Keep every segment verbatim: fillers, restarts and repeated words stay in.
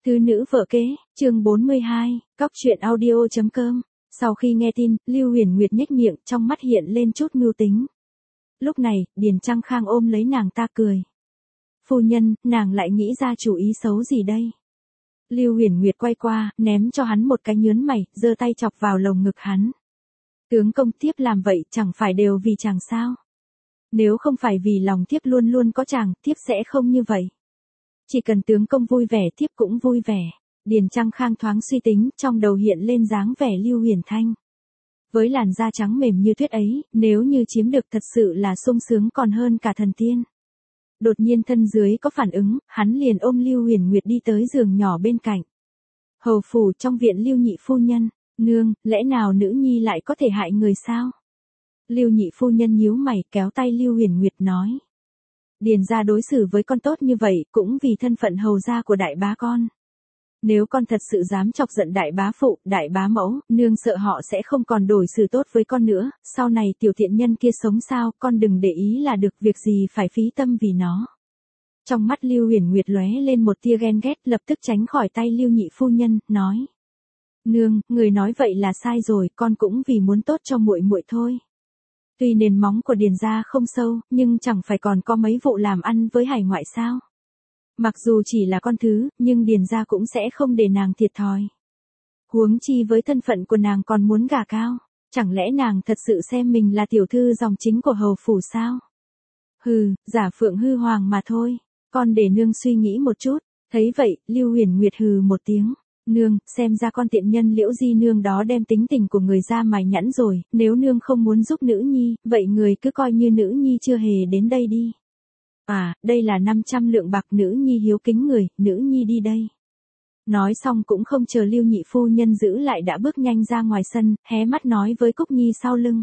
Tứ nữ vợ kế, chương bốn mươi hai, cóc truyện audio chấm com. Sau khi nghe tin, Lưu Huyền Nguyệt nhếch miệng, trong mắt hiện lên chút mưu tính. Lúc này, Điền Trăng Khang ôm lấy nàng ta cười. Phu nhân, nàng lại nghĩ ra chủ ý xấu gì đây? Lưu Huyền Nguyệt quay qua, ném cho hắn một cái nhớn mày, giơ tay chọc vào lồng ngực hắn. Tướng công thiếp làm vậy chẳng phải đều vì chàng sao? Nếu không phải vì lòng thiếp luôn luôn có chàng, thiếp sẽ không như vậy. Chỉ cần tướng công vui vẻ thiếp cũng vui vẻ. Điền Trăng Khang thoáng suy tính, trong đầu hiện lên dáng vẻ Lưu Huyền Thanh. Với làn da trắng mềm như tuyết ấy, nếu như chiếm được thật sự là sung sướng còn hơn cả thần tiên. Đột nhiên thân dưới có phản ứng, hắn liền ôm Lưu Huyền Nguyệt đi tới giường nhỏ bên cạnh. Hầu phủ trong viện Lưu nhị phu nhân, nương, lẽ nào nữ nhi lại có thể hại người sao? Lưu nhị phu nhân nhíu mày kéo tay Lưu Huyền Nguyệt nói. Điền gia đối xử với con tốt như vậy cũng vì thân phận hầu gia của đại bá con. Nếu con thật sự dám chọc giận đại bá phụ, đại bá mẫu, nương sợ họ sẽ không còn đối xử tốt với con nữa, sau này tiểu thiện nhân kia sống sao, con đừng để ý là được, việc gì phải phí tâm vì nó. Trong mắt Lưu Huyền Nguyệt lóe lên một tia ghen ghét, lập tức tránh khỏi tay Lưu nhị phu nhân, nói. Nương, người nói vậy là sai rồi, con cũng vì muốn tốt cho muội muội thôi. Tuy nền móng của Điền gia không sâu, nhưng chẳng phải còn có mấy vụ làm ăn với hải ngoại sao. Mặc dù chỉ là con thứ, nhưng Điền gia cũng sẽ không để nàng thiệt thòi. Huống chi với thân phận của nàng còn muốn gả cao, chẳng lẽ nàng thật sự xem mình là tiểu thư dòng chính của hầu phủ sao? Hừ, giả phượng hư hoàng mà thôi, con để nương suy nghĩ một chút. Thấy vậy, Lưu Huyền Nguyệt hừ một tiếng. Nương, xem ra con tiện nhân Liễu Di nương đó đem tính tình của người ra mài nhẵn rồi, nếu nương không muốn giúp nữ nhi, vậy người cứ coi như nữ nhi chưa hề đến đây đi. À, đây là năm trăm lượng bạc, nữ nhi hiếu kính người, nữ nhi đi đây. Nói xong cũng không chờ Lưu nhị phu nhân giữ lại đã bước nhanh ra ngoài sân, hé mắt nói với Cúc Nhi sau lưng.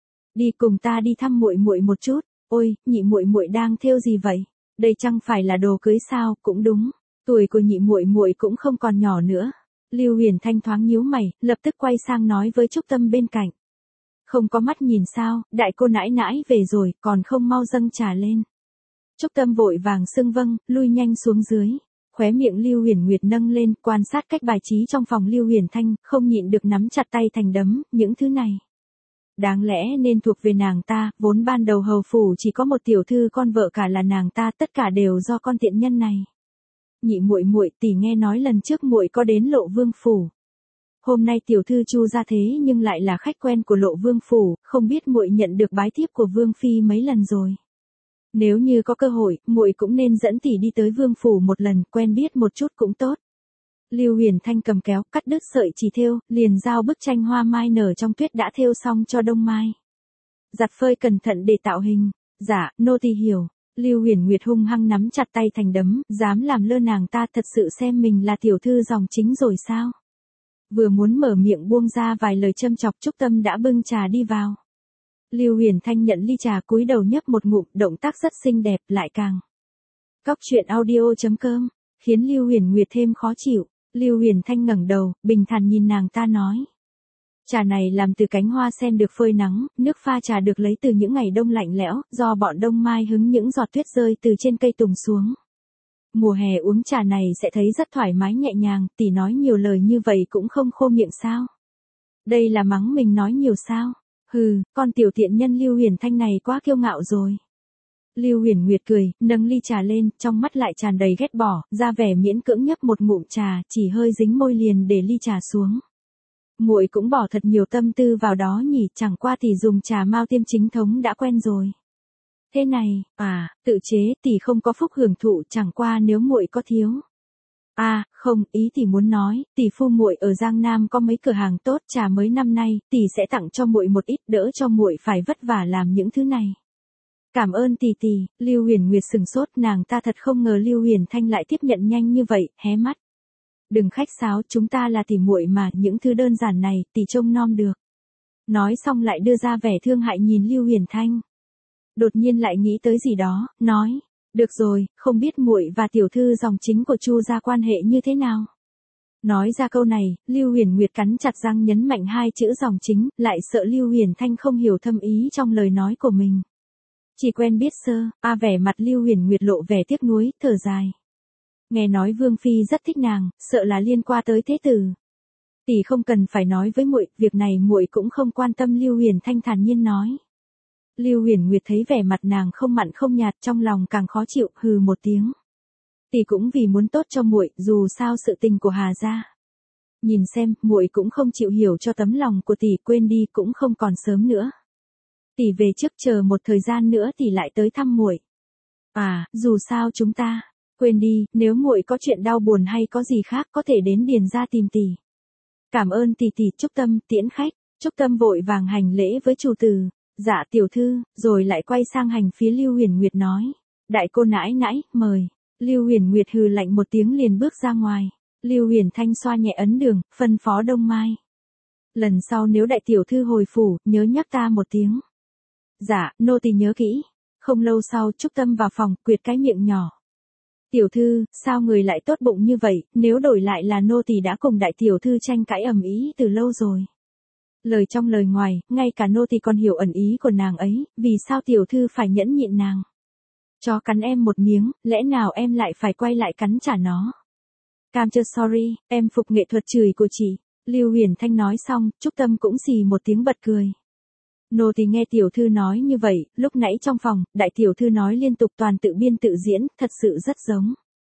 Đi cùng ta đi thăm muội muội một chút. Ôi, nhị muội muội đang thêu gì vậy? Đây chẳng phải là đồ cưới sao? Cũng đúng. Tuổi của nhị muội muội cũng không còn nhỏ nữa. Lưu Huyền Thanh thoáng nhíu mày, lập tức quay sang nói với Trúc Tâm bên cạnh. Không có mắt nhìn sao, đại cô nãi nãi về rồi, còn không mau dâng trà lên. Trúc Tâm vội vàng xưng vâng, lui nhanh xuống dưới. Khóe miệng Lưu Huyền Nguyệt nâng lên, quan sát cách bài trí trong phòng Lưu Huyền Thanh, không nhịn được nắm chặt tay thành đấm, những thứ này. Đáng lẽ nên thuộc về nàng ta, vốn ban đầu hầu phủ chỉ có một tiểu thư con vợ cả là nàng ta, tất cả đều do con tiện nhân này. Nhị muội muội, tỷ nghe nói lần trước muội có đến Lộ Vương phủ. Hôm nay tiểu thư Chu ra thế nhưng lại là khách quen của Lộ Vương phủ, không biết muội nhận được bái thiếp của Vương phi mấy lần rồi. Nếu như có cơ hội, muội cũng nên dẫn tỷ đi tới Vương phủ một lần, quen biết một chút cũng tốt. Lưu Huyền Thanh cầm kéo, cắt đứt sợi chỉ thêu, liền giao bức tranh hoa mai nở trong tuyết đã thêu xong cho Đông Mai. Giặt phơi cẩn thận để tạo hình. Dạ, nô tỳ hiểu. Lưu Huyền Nguyệt hung hăng nắm chặt tay thành đấm, dám làm lơ nàng ta, thật sự xem mình là tiểu thư dòng chính rồi sao? Vừa muốn mở miệng buông ra vài lời châm chọc, Trúc Tâm đã bưng trà đi vào. Lưu Huyền Thanh nhận ly trà, cúi đầu nhấp một ngụm, động tác rất xinh đẹp, lại càng. Cóc truyện audio chấm com, khiến Lưu Huyền Nguyệt thêm khó chịu. Lưu Huyền Thanh ngẩng đầu, bình thản nhìn nàng ta nói. Trà này làm từ cánh hoa sen được phơi nắng, nước pha trà được lấy từ những ngày đông lạnh lẽo, do bọn Đông Mai hứng những giọt tuyết rơi từ trên cây tùng xuống. Mùa hè uống trà này sẽ thấy rất thoải mái nhẹ nhàng, tỷ nói nhiều lời như vậy cũng không khô miệng sao? Đây là mắng mình nói nhiều sao? Hừ, con tiểu tiện nhân Lưu Huyền Thanh này quá kiêu ngạo rồi. Lưu Huyền Nguyệt cười, nâng ly trà lên, trong mắt lại tràn đầy ghét bỏ, ra vẻ miễn cưỡng nhấp một ngụm trà, chỉ hơi dính môi liền để ly trà xuống. Muội cũng bỏ thật nhiều tâm tư vào đó nhỉ, chẳng qua tỷ dùng trà Mao Tiêm chính thống đã quen rồi. Thế này, à, tự chế, tỷ không có phúc hưởng thụ, chẳng qua nếu muội có thiếu. À, không, ý tỷ muốn nói, tỷ phu muội ở Giang Nam có mấy cửa hàng tốt trà mới năm nay, tỷ sẽ tặng cho muội một ít, đỡ cho muội phải vất vả làm những thứ này. Cảm ơn tỷ tỷ. Lưu Huyền Nguyệt sừng sốt, nàng ta thật không ngờ Lưu Huyền Thanh lại tiếp nhận nhanh như vậy, hé mắt. Đừng khách sáo, chúng ta là tỷ muội mà, những thứ đơn giản này, tỷ trông nom được. Nói xong lại đưa ra vẻ thương hại nhìn Lưu Huyền Thanh. Đột nhiên lại nghĩ tới gì đó, nói, được rồi, không biết muội và tiểu thư dòng chính của Chu gia quan hệ như thế nào. Nói ra câu này, Lưu Huyền Nguyệt cắn chặt răng nhấn mạnh hai chữ dòng chính, lại sợ Lưu Huyền Thanh không hiểu thâm ý trong lời nói của mình. Chỉ quen biết sơ, a vẻ mặt Lưu Huyền Nguyệt lộ vẻ tiếc nuối, thở dài. Nghe nói Vương phi rất thích nàng, sợ là liên quan tới thế tử. Tỷ không cần phải nói với muội, việc này muội cũng không quan tâm, Lưu Huyền Thanh thản nhiên nói. Lưu Huyền Nguyệt thấy vẻ mặt nàng không mặn không nhạt, trong lòng càng khó chịu, hừ một tiếng. Tỷ cũng vì muốn tốt cho muội, dù sao sự tình của Hà gia. Nhìn xem, muội cũng không chịu hiểu cho tấm lòng của tỷ, quên đi cũng không còn sớm nữa. Tỷ về trước, chờ một thời gian nữa tỷ lại tới thăm muội. À, dù sao chúng ta, quên đi, nếu muội có chuyện đau buồn hay có gì khác có thể đến Điền gia tìm tỷ. Cảm ơn tỷ tỷ. Trúc Tâm tiễn khách. Trúc Tâm vội vàng hành lễ với chủ tử. Dạ tiểu thư, rồi lại quay sang hành phía Lưu Huyền Nguyệt nói. Đại cô nãi nãi, mời. Lưu Huyền Nguyệt hừ lạnh một tiếng liền bước ra ngoài. Lưu Huyền Thanh xoa nhẹ ấn đường, phân phó Đông Mai. Lần sau nếu đại tiểu thư hồi phủ, nhớ nhắc ta một tiếng. Dạ, nô tỳ nhớ kỹ. Không lâu sau, Trúc Tâm vào phòng, quyệt cái miệng nhỏ. Tiểu thư, sao người lại tốt bụng như vậy, nếu đổi lại là nô tỳ đã cùng đại tiểu thư tranh cãi ầm ĩ từ lâu rồi. Lời trong lời ngoài, ngay cả nô tỳ còn hiểu ẩn ý của nàng ấy, vì sao tiểu thư phải nhẫn nhịn nàng. Chó cắn em một miếng, lẽ nào em lại phải quay lại cắn trả nó. Cam chơ sorry, em phục nghệ thuật chửi của chị. Lưu Huyền Thanh nói xong, Trúc Tâm cũng xì một tiếng bật cười. Nô tỳ nghe tiểu thư nói như vậy, lúc nãy trong phòng, đại tiểu thư nói liên tục toàn tự biên tự diễn, thật sự rất giống.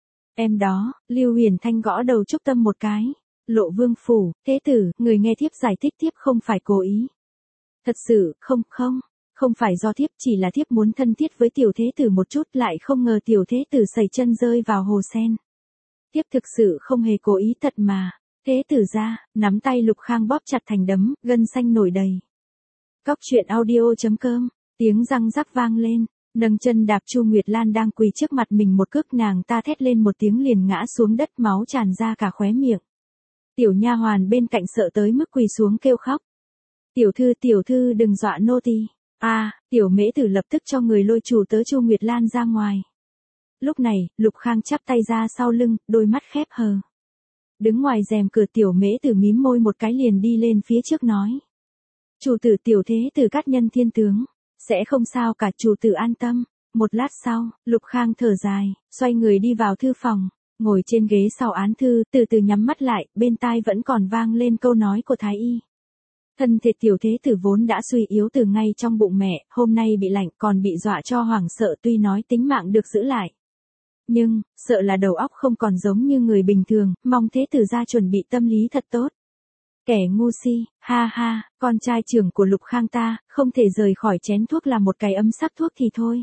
Em đó, Lưu Huyền Thanh gõ đầu Trúc Tâm một cái. Lộ vương phủ, thế tử, người nghe thiếp giải thích thiếp không phải cố ý. Thật sự, không, không, không phải do thiếp, chỉ là thiếp muốn thân thiết với tiểu thế tử một chút, lại không ngờ tiểu thế tử sẩy chân rơi vào hồ sen. Thiếp thực sự không hề cố ý thật mà. Thế tử ra, nắm tay Lục Khang bóp chặt thành đấm, gân xanh nổi đầy. Cóc truyện audio chấm com, tiếng răng rắc vang lên, nâng chân đạp Chu Nguyệt Lan đang quỳ trước mặt mình một cước, nàng ta thét lên một tiếng liền ngã xuống đất, máu tràn ra cả khóe miệng. Tiểu nha hoàn bên cạnh sợ tới mức quỳ xuống kêu khóc. Tiểu thư, tiểu thư đừng dọa nô tỳ. A, à, tiểu mễ tử lập tức cho người lôi chủ tớ Chu Nguyệt Lan ra ngoài. Lúc này, Lục Khang chắp tay ra sau lưng, đôi mắt khép hờ. Đứng ngoài rèm cửa, tiểu mễ tử mím môi một cái liền đi lên phía trước nói. Chủ tử, tiểu thế tử cát nhân thiên tướng. Sẽ không sao cả, chủ tử an tâm. Một lát sau, Lục Khang thở dài, xoay người đi vào thư phòng. Ngồi trên ghế sau án thư, từ từ nhắm mắt lại, bên tai vẫn còn vang lên câu nói của Thái Y. Thân thể tiểu thế tử vốn đã suy yếu từ ngay trong bụng mẹ, hôm nay bị lạnh còn bị dọa cho hoảng sợ, tuy nói tính mạng được giữ lại. Nhưng, sợ là đầu óc không còn giống như người bình thường, mong thế tử ra chuẩn bị tâm lý thật tốt. Kẻ ngu si, ha ha, con trai trưởng của Lục Khang ta, không thể rời khỏi chén thuốc là một cái ấm sắc thuốc thì thôi.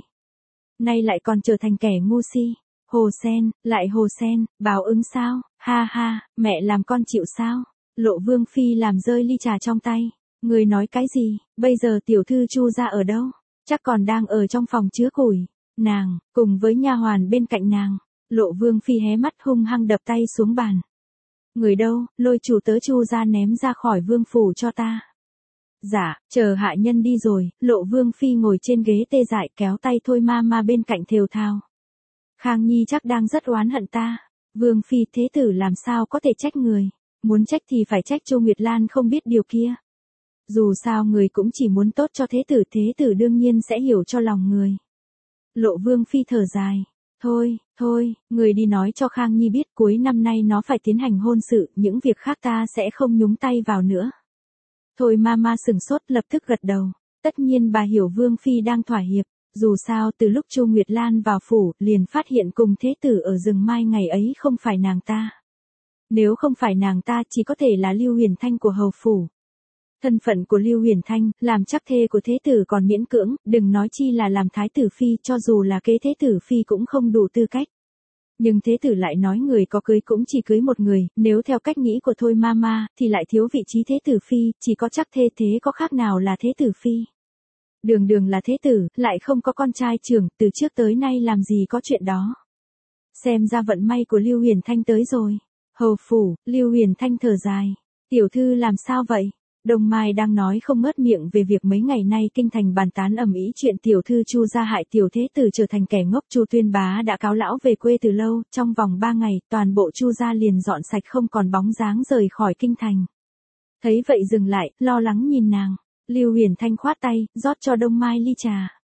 Nay lại còn trở thành kẻ ngu si. Hồ sen, lại hồ sen, báo ứng sao, ha ha, mẹ làm con chịu sao. Lộ Vương phi làm rơi ly trà trong tay. Người nói cái gì, bây giờ tiểu thư Chu ra ở đâu? Chắc còn đang ở trong phòng chứa củi. Nàng, cùng với nha hoàn bên cạnh nàng. Lộ Vương phi hé mắt hung hăng đập tay xuống bàn. Người đâu, lôi chủ tớ Chu ra ném ra khỏi vương phủ cho ta. Dạ, chờ hạ nhân đi rồi, Lộ Vương phi ngồi trên ghế tê dại kéo tay Thôi ma ma bên cạnh thều thào. Khang Nhi chắc đang rất oán hận ta. Vương phi, thế tử làm sao có thể trách người. Muốn trách thì phải trách Chu Nguyệt Lan không biết điều kia. Dù sao người cũng chỉ muốn tốt cho thế tử, thế tử đương nhiên sẽ hiểu cho lòng người. Lộ Vương phi thở dài. Thôi, thôi, người đi nói cho Khang Nhi biết cuối năm nay nó phải tiến hành hôn sự, những việc khác ta sẽ không nhúng tay vào nữa. Thôi mama sừng sốt lập tức gật đầu. Tất nhiên bà hiểu Vương phi đang thỏa hiệp. Dù sao từ lúc Chu Nguyệt Lan vào phủ, liền phát hiện cùng thế tử ở rừng mai ngày ấy không phải nàng ta. Nếu không phải nàng ta chỉ có thể là Lưu Huyền Thanh của hầu phủ. Thân phận của Lưu Huyền Thanh, làm chắc thê của thế tử còn miễn cưỡng, đừng nói chi là làm thái tử phi, cho dù là kế thế tử phi cũng không đủ tư cách. Nhưng thế tử lại nói người có cưới cũng chỉ cưới một người, nếu theo cách nghĩ của Thôi mama, thì lại thiếu vị trí thế tử phi, chỉ có chắc thê thế có khác nào là thế tử phi. Đường đường là thế tử, lại không có con trai trưởng, từ trước tới nay làm gì có chuyện đó. Xem ra vận may của Lưu Huyền Thanh tới rồi. Hầu phủ, Lưu Huyền Thanh thở dài. Tiểu thư làm sao vậy? Đồng Mai đang nói không ngớt miệng về việc mấy ngày nay kinh thành bàn tán ầm ĩ chuyện tiểu thư Chu gia hại tiểu thế tử trở thành kẻ ngốc. Chu Tuyên Bá đã cáo lão về quê từ lâu, trong vòng ba ngày, toàn bộ Chu gia liền dọn sạch không còn bóng dáng rời khỏi kinh thành. Thấy vậy dừng lại, lo lắng nhìn nàng. Lưu Huyền Thanh khoát tay, rót cho Đông Mai ly trà.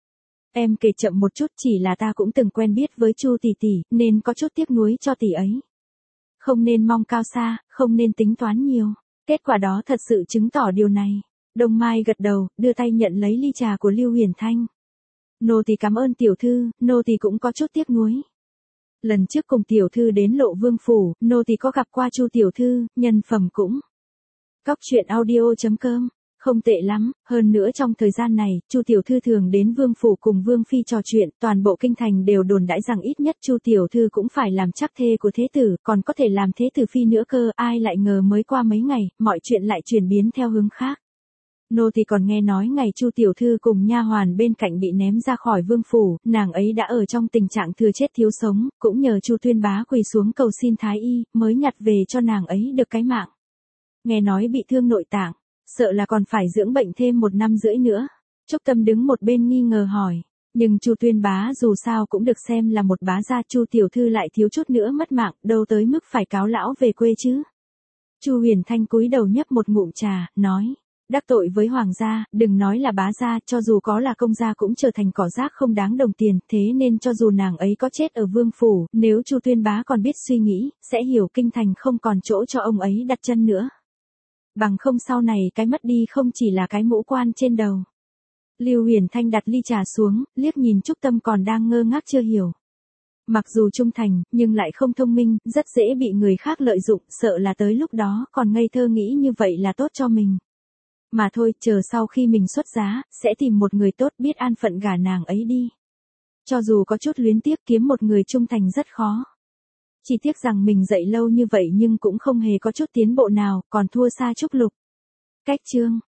Em kể chậm một chút, chỉ là ta cũng từng quen biết với Chu tỷ tỷ, nên có chút tiếc nuối cho tỷ ấy. Không nên mong cao xa, không nên tính toán nhiều. Kết quả đó thật sự chứng tỏ điều này. Đông Mai gật đầu, đưa tay nhận lấy ly trà của Lưu Huyền Thanh. Nô tỳ cảm ơn tiểu thư, nô tỳ cũng có chút tiếc nuối. Lần trước cùng tiểu thư đến Lộ Vương phủ, nô tỳ có gặp qua Chu tiểu thư, nhân phẩm cũng. Cóc truyện audio chấm com, không tệ lắm, hơn nữa trong thời gian này, Chu tiểu thư thường đến Vương phủ cùng Vương phi trò chuyện, toàn bộ kinh thành đều đồn đãi rằng ít nhất Chu tiểu thư cũng phải làm chắc thê của thế tử, còn có thể làm thế tử phi nữa cơ, ai lại ngờ mới qua mấy ngày, mọi chuyện lại chuyển biến theo hướng khác. Nô tỳ còn nghe nói ngày Chu tiểu thư cùng nha hoàn bên cạnh bị ném ra khỏi vương phủ, nàng ấy đã ở trong tình trạng thừa chết thiếu sống, cũng nhờ Chu Tuyên Bá quỳ xuống cầu xin thái y, mới nhặt về cho nàng ấy được cái mạng. Nghe nói bị thương nội tạng, sợ là còn phải dưỡng bệnh thêm một năm rưỡi nữa. Trúc Tâm đứng một bên nghi ngờ hỏi, nhưng Chu Tuyên Bá dù sao cũng được xem là một bá gia, Chu tiểu thư lại thiếu chút nữa mất mạng, đâu tới mức phải cáo lão về quê chứ. Chu Huyền Thanh cúi đầu nhấp một ngụm trà, nói. Đắc tội với hoàng gia, đừng nói là bá gia, cho dù có là công gia cũng trở thành cỏ rác không đáng đồng tiền, thế nên cho dù nàng ấy có chết ở vương phủ, nếu Chu Tuyên Bá còn biết suy nghĩ, sẽ hiểu kinh thành không còn chỗ cho ông ấy đặt chân nữa. Bằng không sau này cái mất đi không chỉ là cái mũ quan trên đầu. Lưu Huyền Thanh đặt ly trà xuống, liếc nhìn Trúc Tâm còn đang ngơ ngác chưa hiểu. Mặc dù trung thành, nhưng lại không thông minh, rất dễ bị người khác lợi dụng, sợ là tới lúc đó còn ngây thơ nghĩ như vậy là tốt cho mình. Mà thôi, chờ sau khi mình xuất giá, sẽ tìm một người tốt biết an phận gả nàng ấy đi. Cho dù có chút luyến tiếc, kiếm một người trung thành rất khó. Chỉ tiếc rằng mình dạy lâu như vậy nhưng cũng không hề có chút tiến bộ nào, còn thua xa Trúc Lục. Cách chương